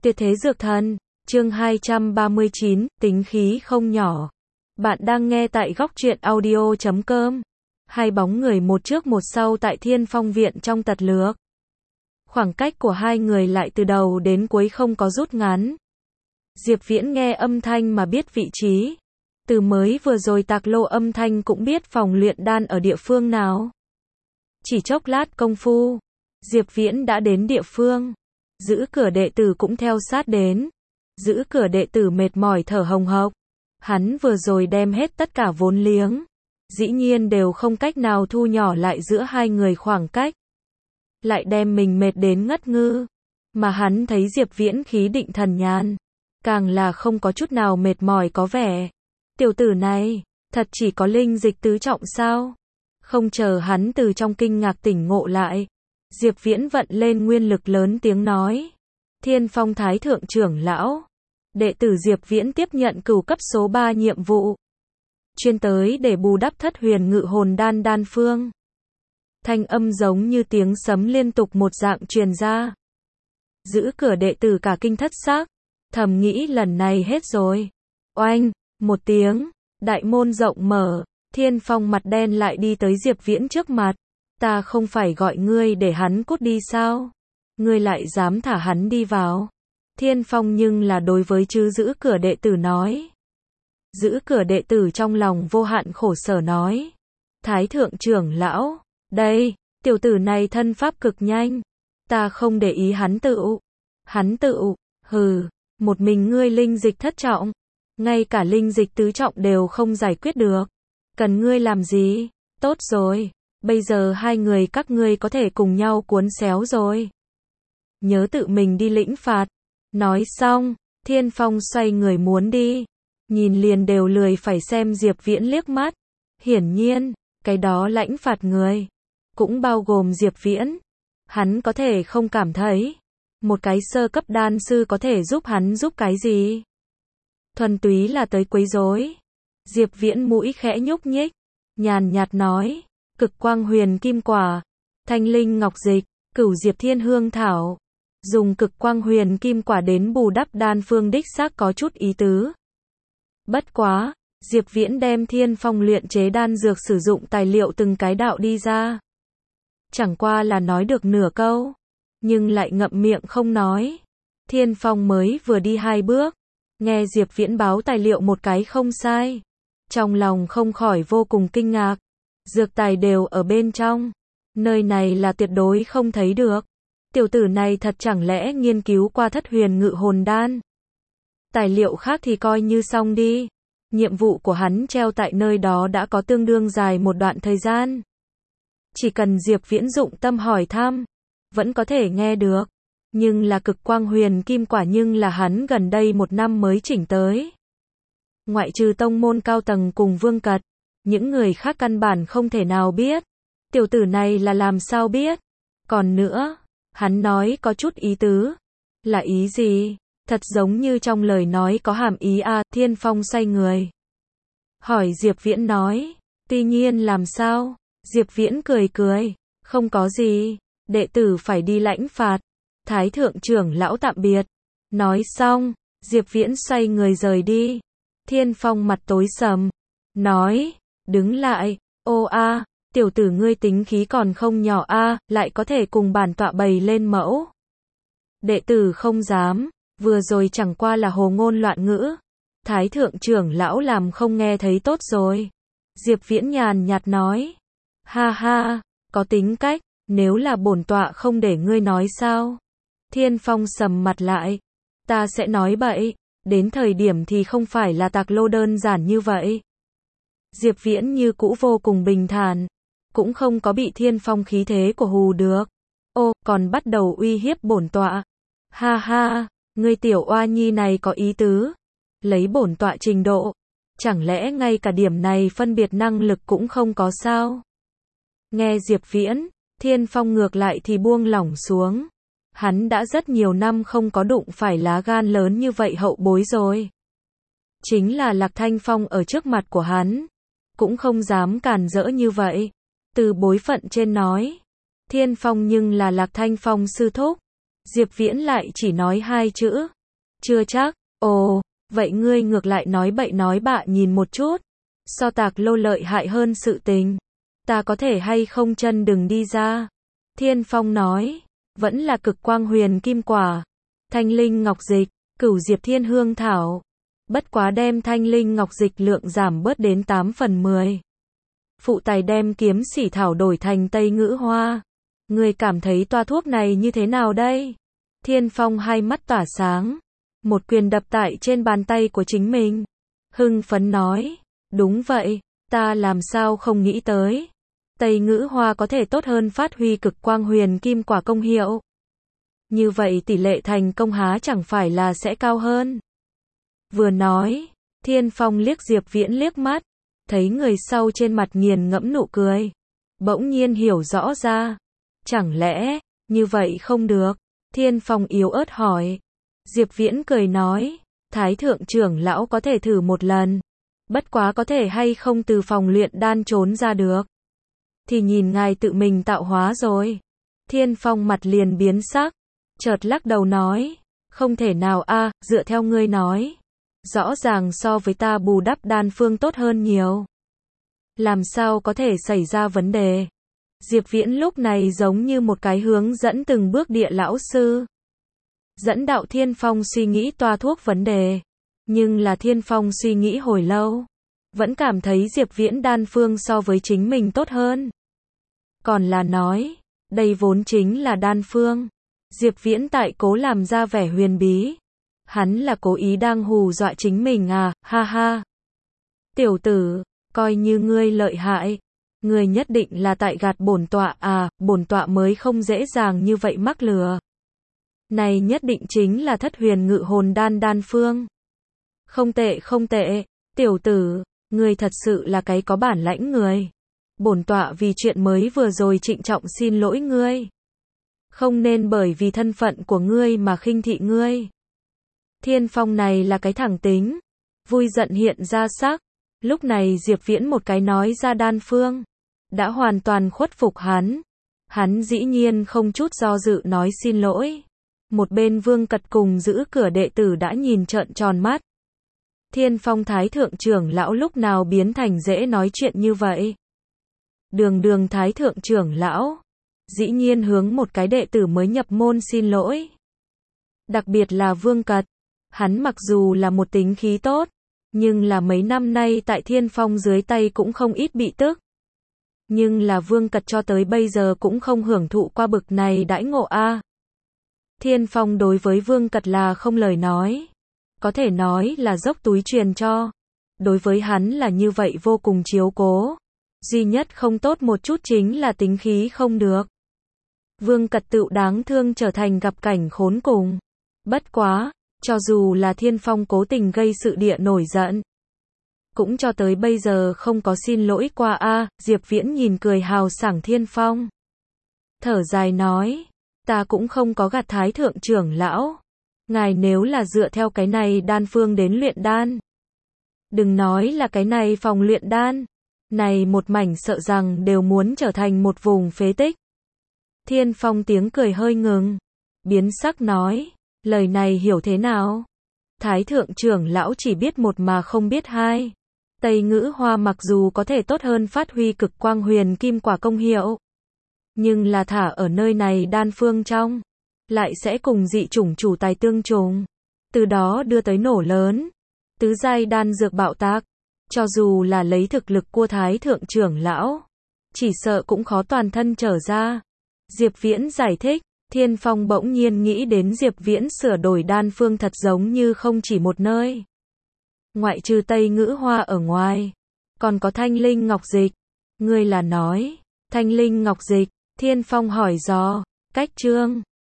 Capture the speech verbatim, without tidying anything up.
Tuyệt thế dược thần, chương hai trăm ba mươi chín, tính khí không nhỏ. Bạn đang nghe tại góc truyện audio chấm com. Hai bóng người một trước một sau tại Thiên Phong viện trong tật lược. Khoảng cách của hai người lại từ đầu đến cuối không có rút ngắn. Diệp Viễn nghe âm thanh mà biết vị trí. Từ mới vừa rồi tạc lô âm thanh cũng biết phòng luyện đan ở địa phương nào. Chỉ chốc lát công phu, Diệp Viễn đã đến địa phương. Giữ cửa đệ tử cũng theo sát đến. Giữ cửa đệ tử mệt mỏi thở hồng hộc. Hắn vừa rồi đem hết tất cả vốn liếng. Dĩ nhiên đều không cách nào thu nhỏ lại giữa hai người khoảng cách. Lại đem mình mệt đến ngất ngư. Mà hắn thấy Diệp Viễn khí định thần nhàn. Càng là không có chút nào mệt mỏi có vẻ. Tiểu tử này, thật chỉ có linh dịch tứ trọng sao? Không chờ hắn từ trong kinh ngạc tỉnh ngộ lại. Diệp Viễn vận lên nguyên lực lớn tiếng nói. Thiên Phong Thái Thượng trưởng lão. Đệ tử Diệp Viễn tiếp nhận cửu cấp số ba nhiệm vụ. Chuyên tới để bù đắp thất huyền ngự hồn đan đan phương. Thanh âm giống như tiếng sấm liên tục một dạng truyền ra. Giữ cửa đệ tử cả kinh thất xác. Thầm nghĩ lần này hết rồi. Oanh, một tiếng, đại môn rộng mở. Thiên Phong mặt đen lại đi tới Diệp Viễn trước mặt. Ta không phải gọi ngươi để hắn cút đi sao? Ngươi lại dám thả hắn đi vào? Thiên Phong nhưng là đối với chứ giữ cửa đệ tử nói. Giữ cửa đệ tử trong lòng vô hạn khổ sở nói. Thái thượng trưởng lão, đây, tiểu tử này thân pháp cực nhanh. Ta không để ý hắn tự. Hắn tự, hừ, một mình ngươi linh dịch thất trọng. Ngay cả linh dịch tứ trọng đều không giải quyết được. Cần ngươi làm gì? Tốt rồi. Bây giờ hai người các ngươi có thể cùng nhau cuốn xéo rồi. Nhớ tự mình đi lĩnh phạt. Nói xong, Thiên Phong xoay người muốn đi. Nhìn liền đều lười phải xem Diệp Viễn liếc mắt. Hiển nhiên, cái đó lãnh phạt người. Cũng bao gồm Diệp Viễn. Hắn có thể không cảm thấy. Một cái sơ cấp đan sư có thể giúp hắn giúp cái gì? Thuần túy là tới quấy rối. Diệp Viễn mũi khẽ nhúc nhích. Nhàn nhạt nói. Cực quang huyền kim quả, thanh linh ngọc dịch, cửu diệp thiên hương thảo. Dùng cực quang huyền kim quả đến bù đắp đan phương đích xác có chút ý tứ. Bất quá, Diệp Viễn đem Thiên Phong luyện chế đan dược sử dụng tài liệu từng cái đạo đi ra. Chẳng qua là nói được nửa câu, nhưng lại ngậm miệng không nói. Thiên Phong mới vừa đi hai bước, nghe Diệp Viễn báo tài liệu một cái không sai. Trong lòng không khỏi vô cùng kinh ngạc. Dược tài đều ở bên trong. Nơi này là tuyệt đối không thấy được. Tiểu tử này thật chẳng lẽ nghiên cứu qua thất huyền ngự hồn đan. Tài liệu khác thì coi như xong đi. Nhiệm vụ của hắn treo tại nơi đó đã có tương đương dài một đoạn thời gian. Chỉ cần Diệp Viễn dụng tâm hỏi thăm, vẫn có thể nghe được. Nhưng là cực quang huyền kim quả nhưng là hắn gần đây một năm mới chỉnh tới. Ngoại trừ tông môn cao tầng cùng Vương Cật. Những người khác căn bản không thể nào biết. Tiểu tử này là làm sao biết? Còn nữa, hắn nói có chút ý tứ. Là ý gì? Thật giống như trong lời nói có hàm ý a. À, Thiên Phong xoay người. Hỏi Diệp Viễn nói. Tuy nhiên làm sao? Diệp Viễn cười cười. Không có gì. Đệ tử phải đi lãnh phạt. Thái thượng trưởng lão tạm biệt. Nói xong, Diệp Viễn xoay người rời đi. Thiên Phong mặt tối sầm. Nói. Đứng lại, ô a, tiểu tử ngươi tính khí còn không nhỏ a, lại có thể cùng bản tọa bày lên mẫu. Đệ tử không dám, vừa rồi chẳng qua là hồ ngôn loạn ngữ. Thái thượng trưởng lão làm không nghe thấy tốt rồi. Diệp Viễn nhàn nhạt nói. Ha ha, có tính cách, nếu là bổn tọa không để ngươi nói sao? Thiên Phong sầm mặt lại. Ta sẽ nói bậy, đến thời điểm thì không phải là tạc lô đơn giản như vậy. Diệp Viễn như cũ vô cùng bình thản, cũng không có bị Thiên Phong khí thế của hù được. Ô, còn bắt đầu uy hiếp bổn tọa. Ha ha, ngươi tiểu oa nhi này có ý tứ. Lấy bổn tọa trình độ, chẳng lẽ ngay cả điểm này phân biệt năng lực cũng không có sao? Nghe Diệp Viễn, Thiên Phong ngược lại thì buông lỏng xuống. Hắn đã rất nhiều năm không có đụng phải lá gan lớn như vậy hậu bối rồi. Chính là Lạc Thanh Phong ở trước mặt của hắn. Cũng không dám càn rỡ như vậy. Từ bối phận trên nói. Thiên Phong nhưng là Lạc Thanh Phong sư thúc. Diệp Viễn lại chỉ nói hai chữ. Chưa chắc. Ồ, vậy ngươi ngược lại nói bậy nói bạ nhìn một chút. So tạc lô lợi hại hơn sự tình. Ta có thể hay không chân đừng đi ra. Thiên Phong nói. Vẫn là cực quang huyền kim quả. Thanh linh ngọc dịch. Cửu diệp thiên hương thảo. Bất quá đem thanh linh ngọc dịch lượng giảm bớt đến tám phần mười. Phụ tài đem kiếm sỉ thảo đổi thành tây ngữ hoa. Người cảm thấy toa thuốc này như thế nào đây? Thiên Phong hai mắt tỏa sáng. Một quyền đập tại trên bàn tay của chính mình. Hưng phấn nói. Đúng vậy, ta làm sao không nghĩ tới. Tây ngữ hoa có thể tốt hơn phát huy cực quang huyền kim quả công hiệu. Như vậy tỷ lệ thành công há chẳng phải là sẽ cao hơn. Vừa nói, Thiên Phong liếc Diệp Viễn liếc mắt. Thấy người sau trên mặt nghiền ngẫm nụ cười. Bỗng nhiên hiểu rõ ra. Chẳng lẽ, như vậy không được? Thiên Phong yếu ớt hỏi. Diệp Viễn cười nói. Thái thượng trưởng lão có thể thử một lần. Bất quá có thể hay không từ phòng luyện đan trốn ra được. Thì nhìn ngài tự mình tạo hóa rồi. Thiên Phong mặt liền biến sắc. Chợt lắc đầu nói. Không thể nào a, dựa theo ngươi nói. Rõ ràng so với ta bù đắp đan phương tốt hơn nhiều. Làm sao có thể xảy ra vấn đề? Diệp Viễn lúc này giống như một cái hướng dẫn từng bước địa lão sư. Dẫn đạo Thiên Phong suy nghĩ toa thuốc vấn đề. Nhưng là Thiên Phong suy nghĩ hồi lâu. Vẫn cảm thấy Diệp Viễn đan phương so với chính mình tốt hơn. Còn là nói, đây vốn chính là đan phương. Diệp Viễn tại cố làm ra vẻ huyền bí. Hắn là cố ý đang hù dọa chính mình à, ha ha. Tiểu tử, coi như ngươi lợi hại. Ngươi nhất định là tại gạt bổn tọa à, bổn tọa mới không dễ dàng như vậy mắc lừa. Này nhất định chính là thất huyền ngự hồn đan đan phương. Không tệ không tệ, tiểu tử, ngươi thật sự là cái có bản lãnh người. Bổn tọa vì chuyện mới vừa rồi trịnh trọng xin lỗi ngươi. Không nên bởi vì thân phận của ngươi mà khinh thị ngươi. Thiên Phong này là cái thẳng tính. Vui giận hiện ra sắc. Lúc này Diệp Viễn một cái nói ra đan phương. Đã hoàn toàn khuất phục hắn. Hắn dĩ nhiên không chút do dự nói xin lỗi. Một bên Vương Cật cùng giữ cửa đệ tử đã nhìn trợn tròn mắt. Thiên Phong Thái thượng trưởng lão lúc nào biến thành dễ nói chuyện như vậy? Đường đường Thái thượng trưởng lão, dĩ nhiên hướng một cái đệ tử mới nhập môn xin lỗi. Đặc biệt là Vương Cật, hắn mặc dù là một tính khí tốt, nhưng là mấy năm nay tại Thiên Phong dưới tay cũng không ít bị tức. Nhưng là Vương Cật cho tới bây giờ cũng không hưởng thụ qua bực này đãi ngộ a. Thiên Phong đối với Vương Cật là không lời nói. Có thể nói là dốc túi truyền cho. Đối với hắn là như vậy vô cùng chiếu cố. Duy nhất không tốt một chút chính là tính khí không được. Vương Cật tự đáng thương trở thành gặp cảnh khốn cùng. Bất quá, cho dù là Thiên Phong cố tình gây sự địa nổi giận, cũng cho tới bây giờ không có xin lỗi qua a. Diệp Viễn nhìn cười hào sảng Thiên Phong. Thở dài nói, ta cũng không có gạt Thái thượng trưởng lão. Ngài nếu là dựa theo cái này đan phương đến luyện đan. Đừng nói là cái này phòng luyện đan. Này một mảnh sợ rằng đều muốn trở thành một vùng phế tích. Thiên Phong tiếng cười hơi ngừng. Biến sắc nói, lời này hiểu thế nào? Thái thượng trưởng lão chỉ biết một mà không biết hai. Tây ngữ hoa mặc dù có thể tốt hơn phát huy cực quang huyền kim quả công hiệu. Nhưng là thả ở nơi này đan phương trong. Lại sẽ cùng dị chủng chủ tài tương trùng. Từ đó đưa tới nổ lớn. Tứ giai đan dược bạo tác. Cho dù là lấy thực lực của Thái thượng trưởng lão. Chỉ sợ cũng khó toàn thân trở ra. Diệp Viễn giải thích. Thiên Phong bỗng nhiên nghĩ đến Diệp Viễn sửa đổi đan phương thật giống như không chỉ một nơi. Ngoại trừ Tây ngữ hoa ở ngoài. Còn có thanh linh ngọc dịch. Ngươi là nói. Thanh linh ngọc dịch. Thiên Phong hỏi dò. Cách chương.